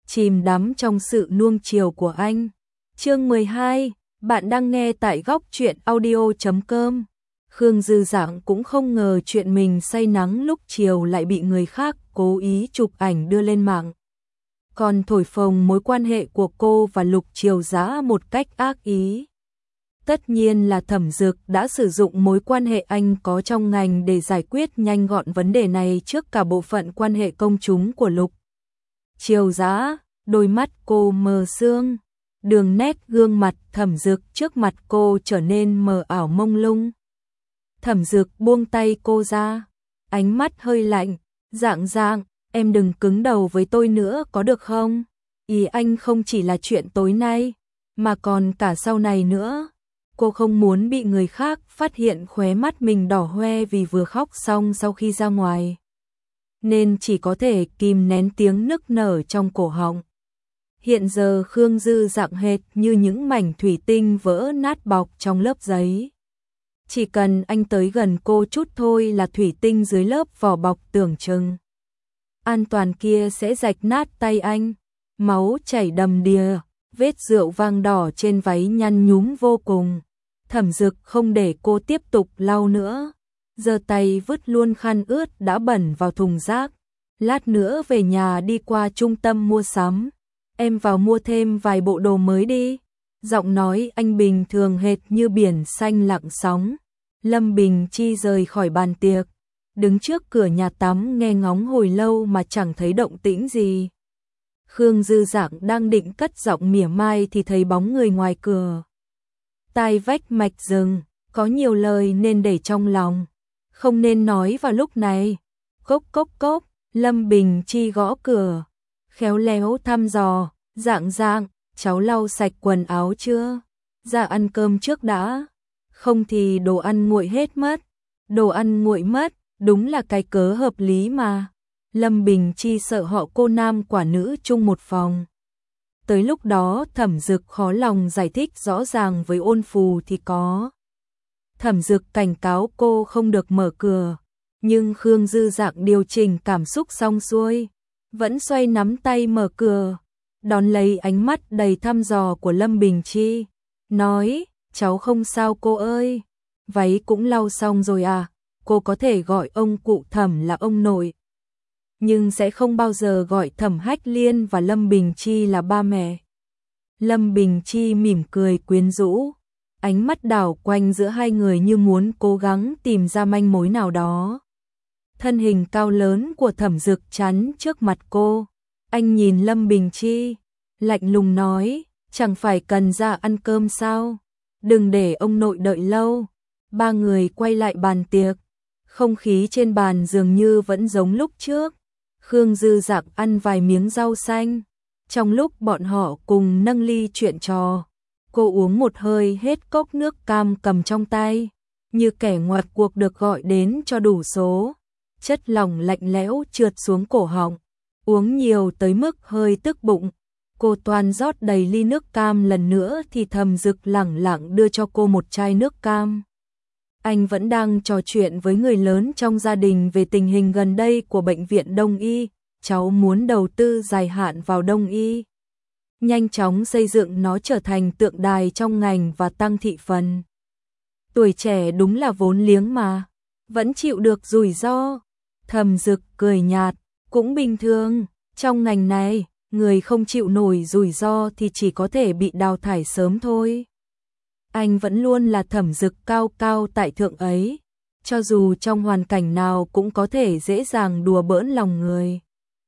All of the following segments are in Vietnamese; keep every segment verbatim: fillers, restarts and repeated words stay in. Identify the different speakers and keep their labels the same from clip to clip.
Speaker 1: chìm đắm trong sự nuông chiều của anh. Chương mười hai, bạn đang nghe tại góc truyện audio chấm com. Khương Dư Dạng cũng không ngờ chuyện mình say nắng lúc chiều lại bị người khác cố ý chụp ảnh đưa lên mạng. Còn thổi phồng mối quan hệ của cô và Lục Triều Dã một cách ác ý. Tất nhiên là Thẩm Dực đã sử dụng mối quan hệ anh có trong ngành để giải quyết nhanh gọn vấn đề này trước cả bộ phận quan hệ công chúng của Lục Triều Dã. Đôi mắt cô mờ sương, đường nét gương mặt Thẩm Dực trước mặt cô trở nên mờ ảo mông lung. Thẩm Dực buông tay cô ra, ánh mắt hơi lạnh, Dạng Dạng, em đừng cứng đầu với tôi nữa có được không? Ý anh không chỉ là chuyện tối nay, mà còn cả sau này nữa. Cô không muốn bị người khác phát hiện khóe mắt mình đỏ hoe vì vừa khóc xong sau khi ra ngoài, nên chỉ có thể kìm nén tiếng nức nở trong cổ họng. Hiện giờ Khương Dư Dạng hệt như những mảnh thủy tinh vỡ nát bọc trong lớp giấy. Chỉ cần anh tới gần cô chút thôi là thủy tinh dưới lớp vỏ bọc tưởng chừng an toàn kia sẽ rạch nát tay anh. Máu chảy đầm đìa, vết rượu vang đỏ trên váy nhăn nhúm vô cùng. Thẩm Dực không để cô tiếp tục lau nữa, giơ tay vứt luôn khăn ướt đã bẩn vào thùng rác. Lát nữa về nhà đi qua trung tâm mua sắm, em vào mua thêm vài bộ đồ mới đi. Giọng nói anh bình thường hệt như biển xanh lặng sóng. Lâm Bình Chi rời khỏi bàn tiệc, đứng trước cửa nhà tắm nghe ngóng hồi lâu mà chẳng thấy động tĩnh gì. Khương Dư Dạng đang định cất giọng mỉa mai thì thấy bóng người ngoài cửa. Tai vách mạch rừng, có nhiều lời nên để trong lòng, không nên nói vào lúc này. Cốc cốc cốc, Lâm Bình Chi gõ cửa, khéo léo thăm dò, Dạng Dạng, cháu lau sạch quần áo chưa? Ra ăn cơm trước đã, không thì đồ ăn nguội hết mất. Đồ ăn nguội mất, đúng là cái cớ hợp lý mà. Lâm Bình Chi sợ họ cô nam quả nữ chung một phòng. Tới lúc đó Thẩm Dực khó lòng giải thích rõ ràng với Ôn Phù thì có. Thẩm Dực cảnh cáo cô không được mở cửa, nhưng Khương Dư Dạng điều chỉnh cảm xúc xong xuôi, vẫn xoay nắm tay mở cửa, đón lấy ánh mắt đầy thăm dò của Lâm Bình Chi, nói, cháu không sao cô ơi, váy cũng lau xong rồi à, cô có thể gọi ông cụ Thẩm là ông nội, nhưng sẽ không bao giờ gọi Thẩm Hách Liên và Lâm Bình Chi là ba mẹ. Lâm Bình Chi mỉm cười quyến rũ, ánh mắt đảo quanh giữa hai người như muốn cố gắng tìm ra manh mối nào đó. Thân hình cao lớn của Thẩm Dực chắn trước mặt cô, anh nhìn Lâm Bình Chi, lạnh lùng nói, chẳng phải cần ra ăn cơm sao, đừng để ông nội đợi lâu. Ba người quay lại bàn tiệc, không khí trên bàn dường như vẫn giống lúc trước. Khương Dư Dạng ăn vài miếng rau xanh, trong lúc bọn họ cùng nâng ly chuyện trò, cô uống một hơi hết cốc nước cam cầm trong tay, như kẻ ngoặt cuộc được gọi đến cho đủ số. Chất lỏng lạnh lẽo trượt xuống cổ họng, uống nhiều tới mức hơi tức bụng. Cô toan rót đầy ly nước cam lần nữa thì Thẩm Dực lẳng lặng đưa cho cô một chai nước cam. Anh vẫn đang trò chuyện với người lớn trong gia đình về tình hình gần đây của bệnh viện Đông Y, cháu muốn đầu tư dài hạn vào Đông Y, nhanh chóng xây dựng nó trở thành tượng đài trong ngành và tăng thị phần. Tuổi trẻ đúng là vốn liếng mà, vẫn chịu được rủi ro. Thẩm Dực cười nhạt, cũng bình thường, trong ngành này, người không chịu nổi rủi ro thì chỉ có thể bị đào thải sớm thôi. Anh vẫn luôn là Thẩm Dực cao cao tại thượng ấy, cho dù trong hoàn cảnh nào cũng có thể dễ dàng đùa bỡn lòng người.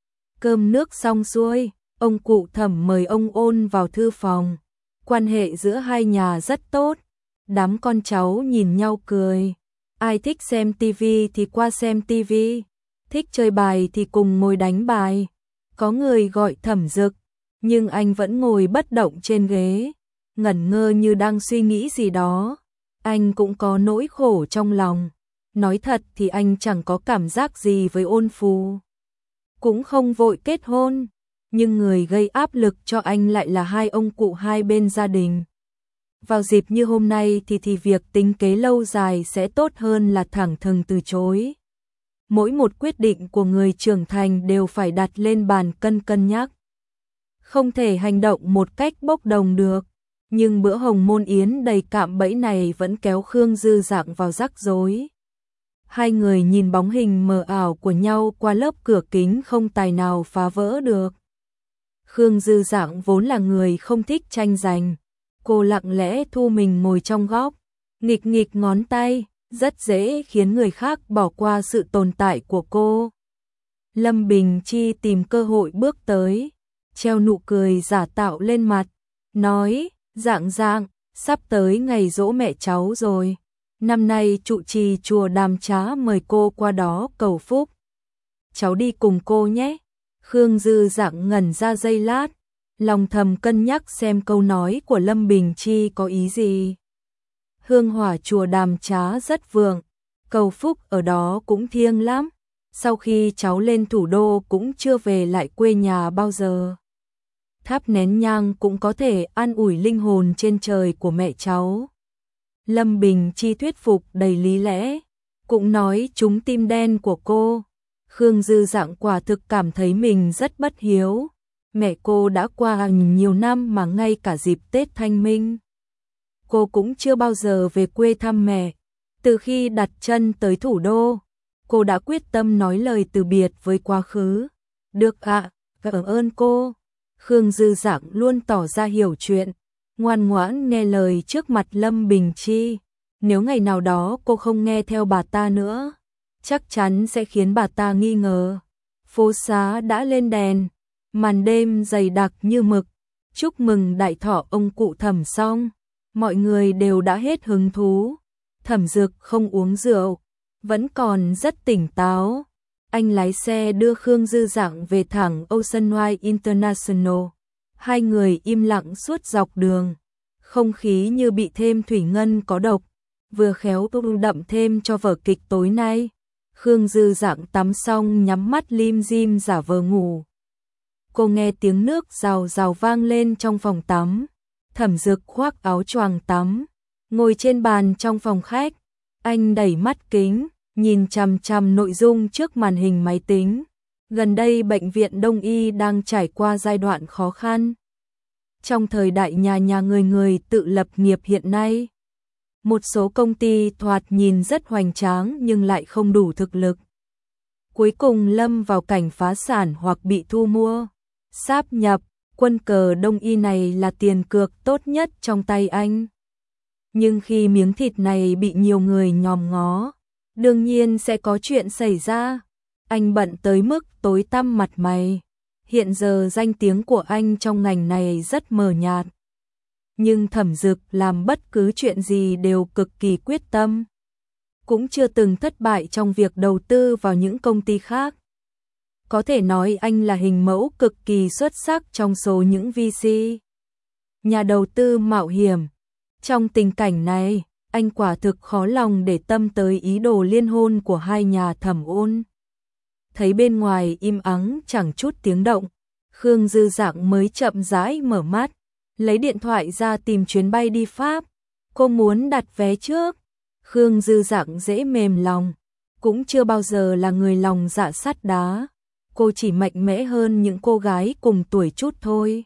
Speaker 1: Cơm nước xong xuôi, ông cụ Thẩm mời ông Ôn vào thư phòng. Quan hệ giữa hai nhà rất tốt, đám con cháu nhìn nhau cười. Ai thích xem tivi thì qua xem tivi, thích chơi bài thì cùng ngồi đánh bài. Có người gọi Thẩm Dực, nhưng anh vẫn ngồi bất động trên ghế, ngẩn ngơ như đang suy nghĩ gì đó. Anh cũng có nỗi khổ trong lòng. Nói thật thì anh chẳng có cảm giác gì với Ôn Phù, cũng không vội kết hôn, nhưng người gây áp lực cho anh lại là hai ông cụ hai bên gia đình. Vào dịp như hôm nay thì thì việc tính kế lâu dài sẽ tốt hơn là thẳng thừng từ chối. Mỗi một quyết định của người trưởng thành đều phải đặt lên bàn cân cân nhắc. không thể hành động một cách bốc đồng được. Nhưng bữa hồng môn yến đầy cạm bẫy này vẫn kéo Khương Dư Dạng vào rắc rối. Hai người nhìn bóng hình mờ ảo của nhau qua lớp cửa kính không tài nào phá vỡ được. Khương Dư Dạng vốn là người không thích tranh giành. Cô lặng lẽ thu mình ngồi trong góc, nghịch nghịch ngón tay, rất dễ khiến người khác bỏ qua sự tồn tại của cô. Lâm Bình Chi tìm cơ hội bước tới, treo nụ cười giả tạo lên mặt, nói, Dạng Dạng, sắp tới ngày giỗ mẹ cháu rồi. Năm nay trụ trì chùa Đàm Trá mời cô qua đó cầu phúc. Cháu đi cùng cô nhé. Khương Dư Dạng ngẩn ra giây lát, lòng thầm cân nhắc xem câu nói của Lâm Bình Chi có ý gì. Hương hỏa chùa Đàm Trá rất vượng, cầu phúc ở đó cũng thiêng lắm. Sau khi cháu lên thủ đô cũng chưa về lại quê nhà bao giờ. Thắp nén nhang cũng có thể an ủi linh hồn trên trời của mẹ cháu. Lâm Bình Chi thuyết phục đầy lý lẽ, cũng nói trúng tim đen của cô. Khương Dư Dạng quả thực cảm thấy mình rất bất hiếu. Mẹ cô đã qua nhiều năm mà ngay cả dịp Tết Thanh Minh, cô cũng chưa bao giờ về quê thăm mẹ. Từ khi đặt chân tới thủ đô, cô đã quyết tâm nói lời từ biệt với quá khứ. Được ạ, cảm ơn cô. Khương Dư Dạng luôn tỏ ra hiểu chuyện, ngoan ngoãn nghe lời trước mặt Lâm Bình Chi. Nếu ngày nào đó cô không nghe theo bà ta nữa, chắc chắn sẽ khiến bà ta nghi ngờ. Phố xá đã lên đèn, màn đêm dày đặc như mực. Chúc mừng đại thọ ông cụ Thẩm xong, mọi người đều đã hết hứng thú. Thẩm Dực không uống rượu, vẫn còn rất tỉnh táo. Anh lái xe đưa Khương Dư Dạng về thẳng Oceanwide International. Hai người im lặng suốt dọc đường, không khí như bị thêm thủy ngân có độc, vừa khéo đậm thêm cho vở kịch tối nay. Khương Dư Dạng tắm xong nhắm mắt lim dim giả vờ ngủ. Cô nghe tiếng nước rào rào vang lên trong phòng tắm. Thẩm Dực khoác áo choàng tắm, ngồi trên bàn trong phòng khách. Anh đẩy mắt kính, nhìn chằm chằm nội dung trước màn hình máy tính. Gần đây bệnh viện Đông Y đang trải qua giai đoạn khó khăn. Trong thời đại nhà nhà người người tự lập nghiệp hiện nay, một số công ty thoạt nhìn rất hoành tráng nhưng lại không đủ thực lực. Cuối cùng lâm vào cảnh phá sản hoặc bị thu mua, sáp nhập. Quân cờ Đông Y này là tiền cược tốt nhất trong tay anh. Nhưng khi miếng thịt này bị nhiều người nhòm ngó, đương nhiên sẽ có chuyện xảy ra. Anh bận tới mức tối tăm mặt mày. Hiện giờ danh tiếng của anh trong ngành này rất mờ nhạt. Nhưng Thẩm Dực làm bất cứ chuyện gì đều cực kỳ quyết tâm. Cũng chưa từng thất bại trong việc đầu tư vào những công ty khác. Có thể nói anh là hình mẫu cực kỳ xuất sắc trong số những vê xê, nhà đầu tư mạo hiểm. Trong tình cảnh này, anh quả thực khó lòng để tâm tới ý đồ liên hôn của hai nhà Thẩm Ôn. Thấy bên ngoài im ắng chẳng chút tiếng động, Khương Dư Dạng mới chậm rãi mở mắt, lấy điện thoại ra tìm chuyến bay đi Pháp. Cô muốn đặt vé trước. Khương Dư Dạng dễ mềm lòng, cũng chưa bao giờ là người lòng dạ sắt đá. Cô chỉ mạnh mẽ hơn những cô gái cùng tuổi chút thôi.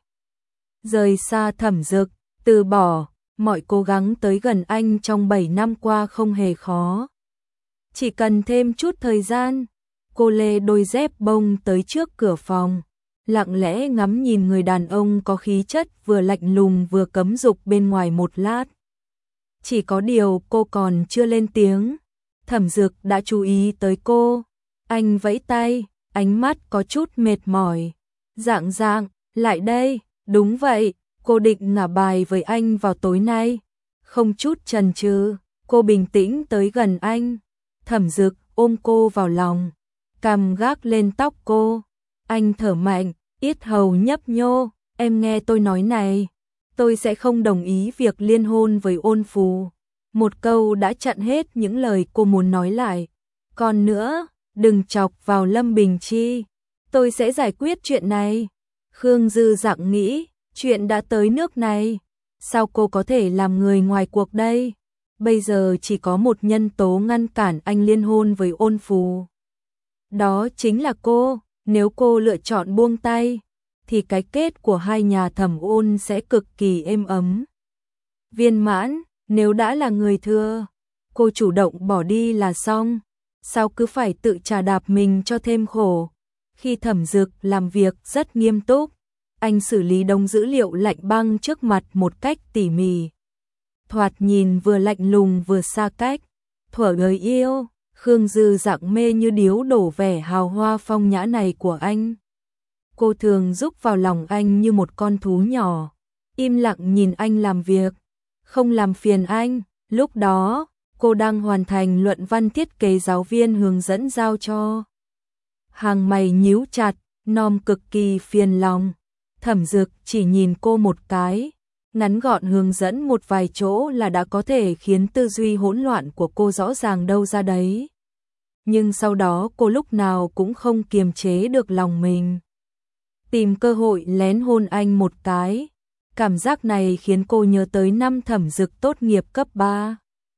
Speaker 1: Rời xa Thẩm Dực, từ bỏ mọi cố gắng tới gần anh trong bảy năm qua không hề khó. Chỉ cần thêm chút thời gian. Cô lê đôi dép bông tới trước cửa phòng, lặng lẽ ngắm nhìn người đàn ông có khí chất vừa lạnh lùng vừa cấm dục bên ngoài một lát. Chỉ có điều cô còn chưa lên tiếng, Thẩm Dực đã chú ý tới cô. Anh vẫy tay, ánh mắt có chút mệt mỏi. Dạng Dạng, lại đây. Đúng vậy, cô định ngả bài với anh vào tối nay. Không chút chần chừ, cô bình tĩnh tới gần anh. Thẩm Dực ôm cô vào lòng, cằm gác lên tóc cô. Anh thở mạnh, yết hầu nhấp nhô. Em nghe tôi nói này, tôi sẽ không đồng ý việc liên hôn với Ôn Phù. Một câu đã chặn hết những lời cô muốn nói lại. Còn nữa, đừng chọc vào Lâm Bình Chi. Tôi sẽ giải quyết chuyện này. Khương Dư Dạng nghĩ, chuyện đã tới nước này, sao cô có thể làm người ngoài cuộc đây? Bây giờ chỉ có một nhân tố ngăn cản anh liên hôn với Ôn Phù. Đó chính là cô. Nếu cô lựa chọn buông tay, thì cái kết của hai nhà Thẩm Ôn sẽ cực kỳ êm ấm. Viên mãn, nếu đã là người thừa, cô chủ động bỏ đi là xong, sao cứ phải tự trả đạp mình cho thêm khổ. Khi Thẩm Dực làm việc rất nghiêm túc, anh xử lý đống dữ liệu lạnh băng trước mặt một cách tỉ mỉ. Thoạt nhìn vừa lạnh lùng vừa xa cách, thuở đời yêu, Khương Dư Dặng mê như điếu đổ vẻ hào hoa phong nhã này của anh. Cô thường rúc vào lòng anh như một con thú nhỏ, im lặng nhìn anh làm việc, không làm phiền anh. Lúc đó, cô đang hoàn thành luận văn thiết kế giáo viên hướng dẫn giao cho. Hàng mày nhíu chặt, Nom cực kỳ phiền lòng. Thẩm Dực chỉ nhìn cô một cái, ngắn gọn hướng dẫn một vài chỗ là đã có thể khiến tư duy hỗn loạn của cô rõ ràng đâu ra đấy. Nhưng sau đó cô lúc nào cũng không kiềm chế được lòng mình. Tìm cơ hội lén hôn anh một cái. Cảm giác này khiến cô nhớ tới năm Thẩm Dực tốt nghiệp cấp ba.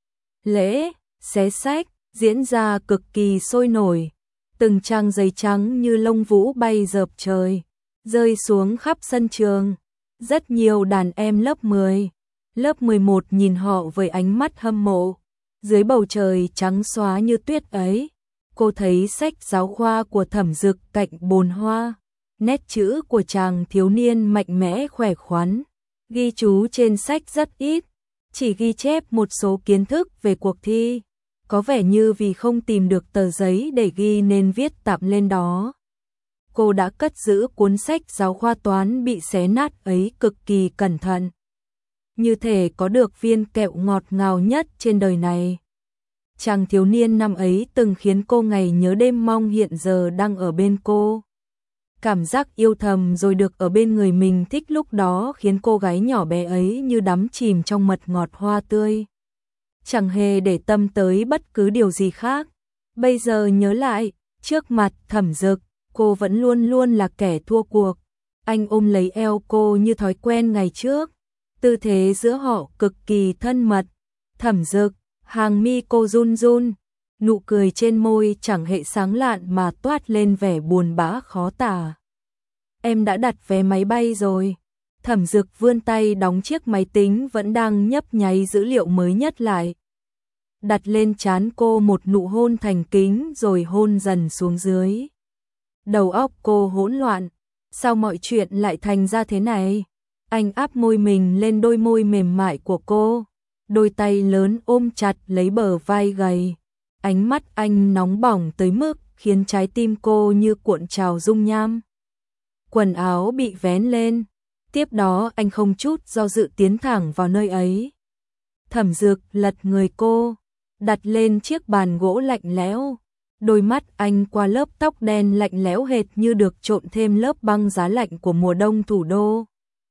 Speaker 1: Lễ, xé sách, diễn ra cực kỳ sôi nổi. Từng trang giấy trắng như lông vũ bay dợp trời, rơi xuống khắp sân trường. Rất nhiều đàn em lớp mười, lớp mười một nhìn họ với ánh mắt hâm mộ. Dưới bầu trời trắng xóa như tuyết ấy, cô thấy sách giáo khoa của Thẩm Dực cạnh bồn hoa. Nét chữ của chàng thiếu niên mạnh mẽ khỏe khoắn, ghi chú trên sách rất ít, chỉ ghi chép một số kiến thức về cuộc thi. Có vẻ như vì không tìm được tờ giấy để ghi nên viết tạm lên đó. Cô đã cất giữ cuốn sách giáo khoa toán bị xé nát ấy cực kỳ cẩn thận, như thể có được viên kẹo ngọt ngào nhất trên đời này. Chàng thiếu niên năm ấy từng khiến cô ngày nhớ đêm mong hiện giờ đang ở bên cô. Cảm giác yêu thầm rồi được ở bên người mình thích lúc đó khiến cô gái nhỏ bé ấy như đắm chìm trong mật ngọt hoa tươi. Chẳng hề để tâm tới bất cứ điều gì khác. Bây giờ nhớ lại, trước mặt Thẩm Dực, cô vẫn luôn luôn là kẻ thua cuộc. Anh ôm lấy eo cô như thói quen ngày trước. Tư thế giữa họ cực kỳ thân mật. Thẩm Dực, hàng mi cô run run, nụ cười trên môi chẳng hề sáng lạn mà toát lên vẻ buồn bã khó tả. Em đã đặt vé máy bay rồi. Thẩm Dực vươn tay đóng chiếc máy tính vẫn đang nhấp nháy dữ liệu mới nhất lại. Đặt lên trán cô một nụ hôn thành kính rồi hôn dần xuống dưới. Đầu óc cô hỗn loạn. Sao mọi chuyện lại thành ra thế này? Anh áp môi mình lên đôi môi mềm mại của cô. Đôi tay lớn ôm chặt lấy bờ vai gầy. Ánh mắt anh nóng bỏng tới mức khiến trái tim cô như cuộn trào dung nham. Quần áo bị vén lên. Tiếp đó anh không chút do dự tiến thẳng vào nơi ấy. Thẩm Dực lật người cô, đặt lên chiếc bàn gỗ lạnh lẽo. Đôi mắt anh qua lớp tóc đen lạnh lẽo hệt như được trộn thêm lớp băng giá lạnh của mùa đông thủ đô.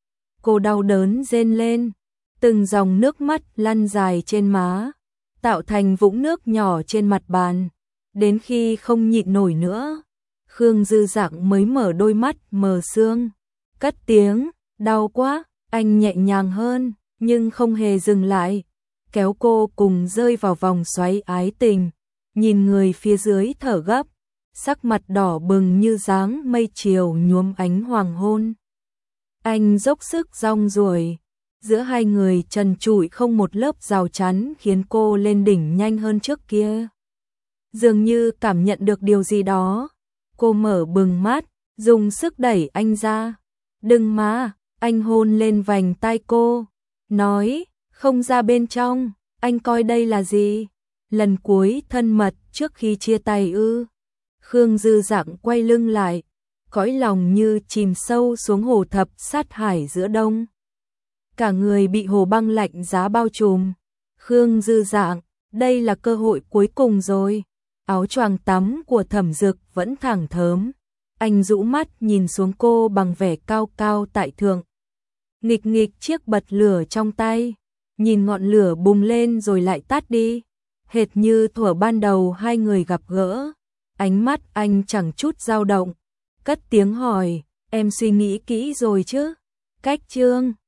Speaker 1: Cô đau đớn rên lên, từng dòng nước mắt lăn dài trên má, tạo thành vũng nước nhỏ trên mặt bàn. Đến khi không nhịn nổi nữa, Khương Dư Dặng mới mở đôi mắt mờ sương, cất tiếng, đau quá. Anh nhẹ nhàng hơn, nhưng không hề dừng lại, kéo cô cùng rơi vào vòng xoáy ái tình. Nhìn người phía dưới thở gấp, sắc mặt đỏ bừng như dáng mây chiều nhuốm ánh hoàng hôn. Anh dốc sức rong ruổi, giữa hai người trần trụi không một lớp rào chắn khiến cô lên đỉnh nhanh hơn trước kia. Dường như cảm nhận được điều gì đó, cô mở bừng mắt, dùng sức đẩy anh ra. Đừng mà, anh hôn lên vành tai cô, nói, không ra bên trong, anh coi đây là gì? Lần cuối thân mật trước khi chia tay ư? Khương Dư Dặng quay lưng lại, cõi lòng như chìm sâu xuống hồ thập sát hải giữa đông. Cả người bị hồ băng lạnh giá bao trùm. Khương Dư Dặng, đây là cơ hội cuối cùng rồi. Áo choàng tắm của Thẩm Dực vẫn thẳng thớm. Anh rũ mắt nhìn xuống cô bằng vẻ cao cao tại thượng. Nghịch nghịch chiếc bật lửa trong tay, nhìn ngọn lửa bùng lên rồi lại tắt đi, hệt như thuở ban đầu hai người gặp gỡ. Ánh mắt anh chẳng chút dao động, cất tiếng hỏi, em suy nghĩ kỹ rồi chứ? Cách chương